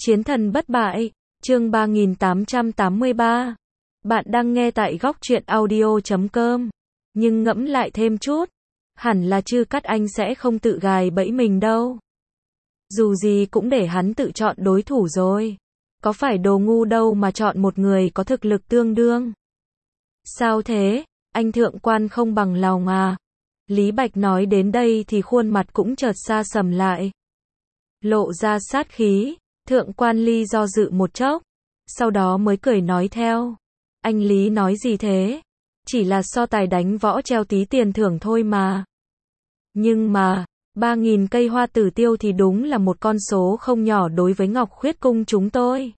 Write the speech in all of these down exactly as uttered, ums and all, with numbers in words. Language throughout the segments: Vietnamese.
Chiến thần bất bại, chương ba nghìn tám trăm tám mươi ba. Bạn đang nghe tại góc truyện audio chấm com. Nhưng ngẫm lại thêm chút, hẳn là Chư Cát Anh sẽ không tự gài bẫy mình đâu. Dù gì cũng để hắn tự chọn đối thủ rồi. Có phải đồ ngu đâu mà chọn một người có thực lực tương đương. Sao thế, anh thượng quan không bằng lòng à? Lý Bạch nói đến đây thì khuôn mặt cũng chợt xa sầm lại. Lộ ra sát khí, thượng quan Ly do dự một chốc, sau đó mới cười nói theo. Anh Lý nói gì thế? Chỉ là so tài đánh võ treo tí tiền thưởng thôi mà. Nhưng mà, ba nghìn cây hoa tử tiêu thì đúng là một con số không nhỏ đối với Ngọc Khuyết Cung chúng tôi.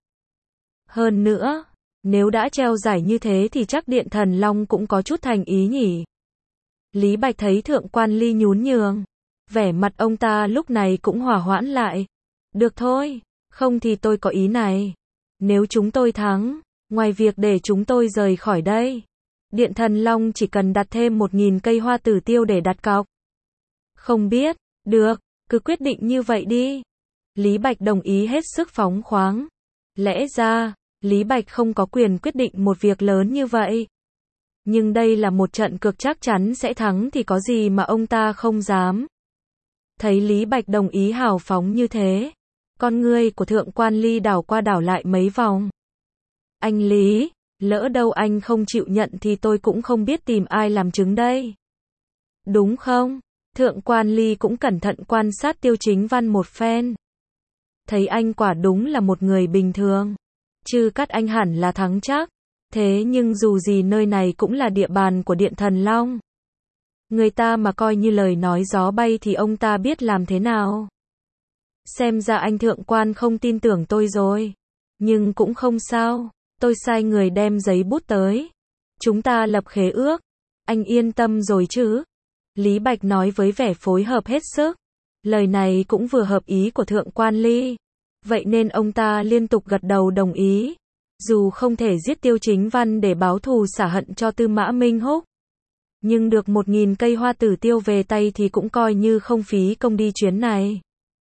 Hơn nữa, nếu đã treo giải như thế thì chắc Điện Thần Long cũng có chút thành ý nhỉ. Lý Bạch thấy thượng quan Ly nhún nhường, vẻ mặt ông ta lúc này cũng hòa hoãn lại. Được thôi, không thì tôi có ý này. Nếu chúng tôi thắng, ngoài việc để chúng tôi rời khỏi đây, Điện Thần Long chỉ cần đặt thêm một nghìn cây hoa tử tiêu để đặt cọc. Không biết, được, cứ quyết định như vậy đi. Lý Bạch đồng ý hết sức phóng khoáng. Lẽ ra, Lý Bạch không có quyền quyết định một việc lớn như vậy. Nhưng đây là một trận cược chắc chắn sẽ thắng thì có gì mà ông ta không dám. Thấy Lý Bạch đồng ý hào phóng như thế, con ngươi của thượng quan Ly đảo qua đảo lại mấy vòng. Anh Lý, lỡ đâu anh không chịu nhận thì tôi cũng không biết tìm ai làm chứng đây. Đúng không? Thượng quan Ly cũng cẩn thận quan sát Tiêu Chính Văn một phen. Thấy anh quả đúng là một người bình thường. Chư Cát Anh hẳn là thắng chắc. Thế nhưng dù gì nơi này cũng là địa bàn của Điện Thần Long. Người ta mà coi như lời nói gió bay thì ông ta biết làm thế nào. Xem ra anh thượng quan không tin tưởng tôi rồi. Nhưng cũng không sao, tôi sai người đem giấy bút tới. Chúng ta lập khế ước. Anh yên tâm rồi chứ? Lý Bạch nói với vẻ phối hợp hết sức. Lời này cũng vừa hợp ý của thượng quan Ly. Vậy nên ông ta liên tục gật đầu đồng ý. Dù không thể giết Tiêu Chính Văn để báo thù xả hận cho Tư Mã Minh Húc, nhưng được một nghìn cây hoa tử tiêu về tay thì cũng coi như không phí công đi chuyến này.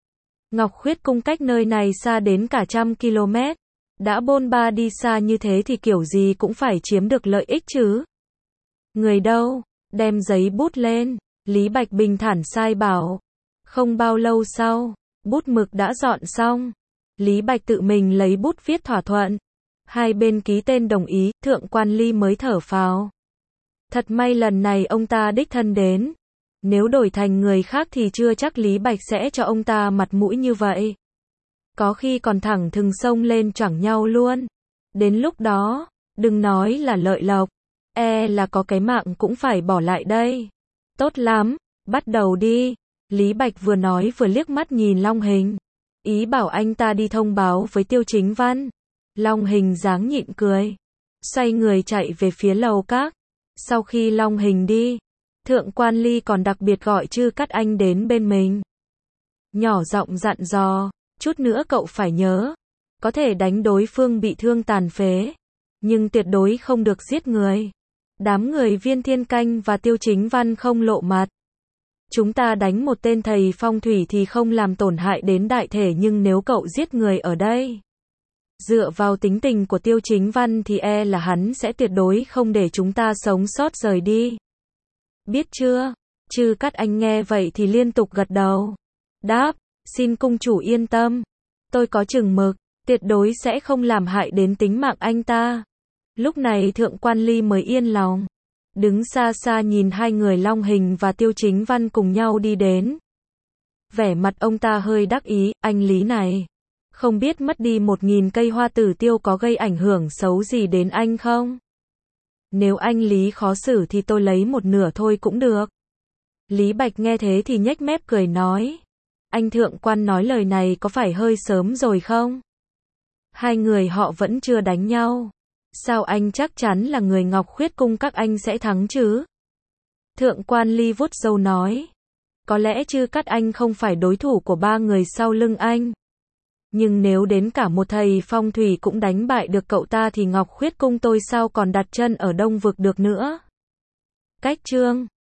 Ngọc Khuyết Cung cách nơi này xa đến cả trăm km. Đã bôn ba đi xa như thế thì kiểu gì cũng phải chiếm được lợi ích chứ. Người đâu? Đem giấy bút lên. Lý Bạch bình thản sai bảo. Không bao lâu sau, bút mực đã dọn xong. Lý Bạch tự mình lấy bút viết thỏa thuận. Hai bên ký tên đồng ý, thượng quan Ly mới thở phào. Thật may lần này ông ta đích thân đến. Nếu đổi thành người khác thì chưa chắc Lý Bạch sẽ cho ông ta mặt mũi như vậy. Có khi còn thẳng thừng xông lên choảng nhau luôn. Đến lúc đó, đừng nói là lợi lộc, e là có cái mạng cũng phải bỏ lại đây. Tốt lắm, bắt đầu đi. Lý Bạch vừa nói vừa liếc mắt nhìn Long Hình. Ý bảo anh ta đi thông báo với Tiêu Chính Văn. Long Hình dáng nhịn cười, xoay người chạy về phía lầu các. Sau khi Long Hình đi, thượng quan Ly còn đặc biệt gọi Chư Cát Anh đến bên mình. Nhỏ giọng dặn dò, chút nữa cậu phải nhớ, có thể đánh đối phương bị thương tàn phế, nhưng tuyệt đối không được giết người. Đám người Viên Thiên Canh và Tiêu Chính Văn không lộ mặt. Chúng ta đánh một tên thầy phong thủy thì không làm tổn hại đến đại thể, nhưng nếu cậu giết người ở đây, dựa vào tính tình của Tiêu Chính Văn thì e là hắn sẽ tuyệt đối không để chúng ta sống sót rời đi. Biết chưa? Chư Cát Anh nghe vậy thì liên tục gật đầu. Đáp, xin cung chủ yên tâm. Tôi có chừng mực, tuyệt đối sẽ không làm hại đến tính mạng anh ta. Lúc này thượng quan Ly mới yên lòng. Đứng xa xa nhìn hai người Long Hình và Tiêu Chính Văn cùng nhau đi đến. Vẻ mặt ông ta hơi đắc ý, anh Lý này. Không biết mất đi một nghìn cây hoa tử tiêu có gây ảnh hưởng xấu gì đến anh không? Nếu anh Lý khó xử thì tôi lấy một nửa thôi cũng được. Lý Bạch nghe thế thì nhếch mép cười nói. Anh thượng quan nói lời này có phải hơi sớm rồi không? Hai người họ vẫn chưa đánh nhau. Sao anh chắc chắn là người Ngọc Khuyết Cung các anh sẽ thắng chứ? Thượng quan Ly vuốt râu nói. Có lẽ Chư Cát Anh không phải đối thủ của ba người sau lưng anh. Nhưng nếu đến cả một thầy phong thủy cũng đánh bại được cậu ta thì Ngọc Khuyết Cung tôi sao còn đặt chân ở Đông Vực được nữa. Cách chương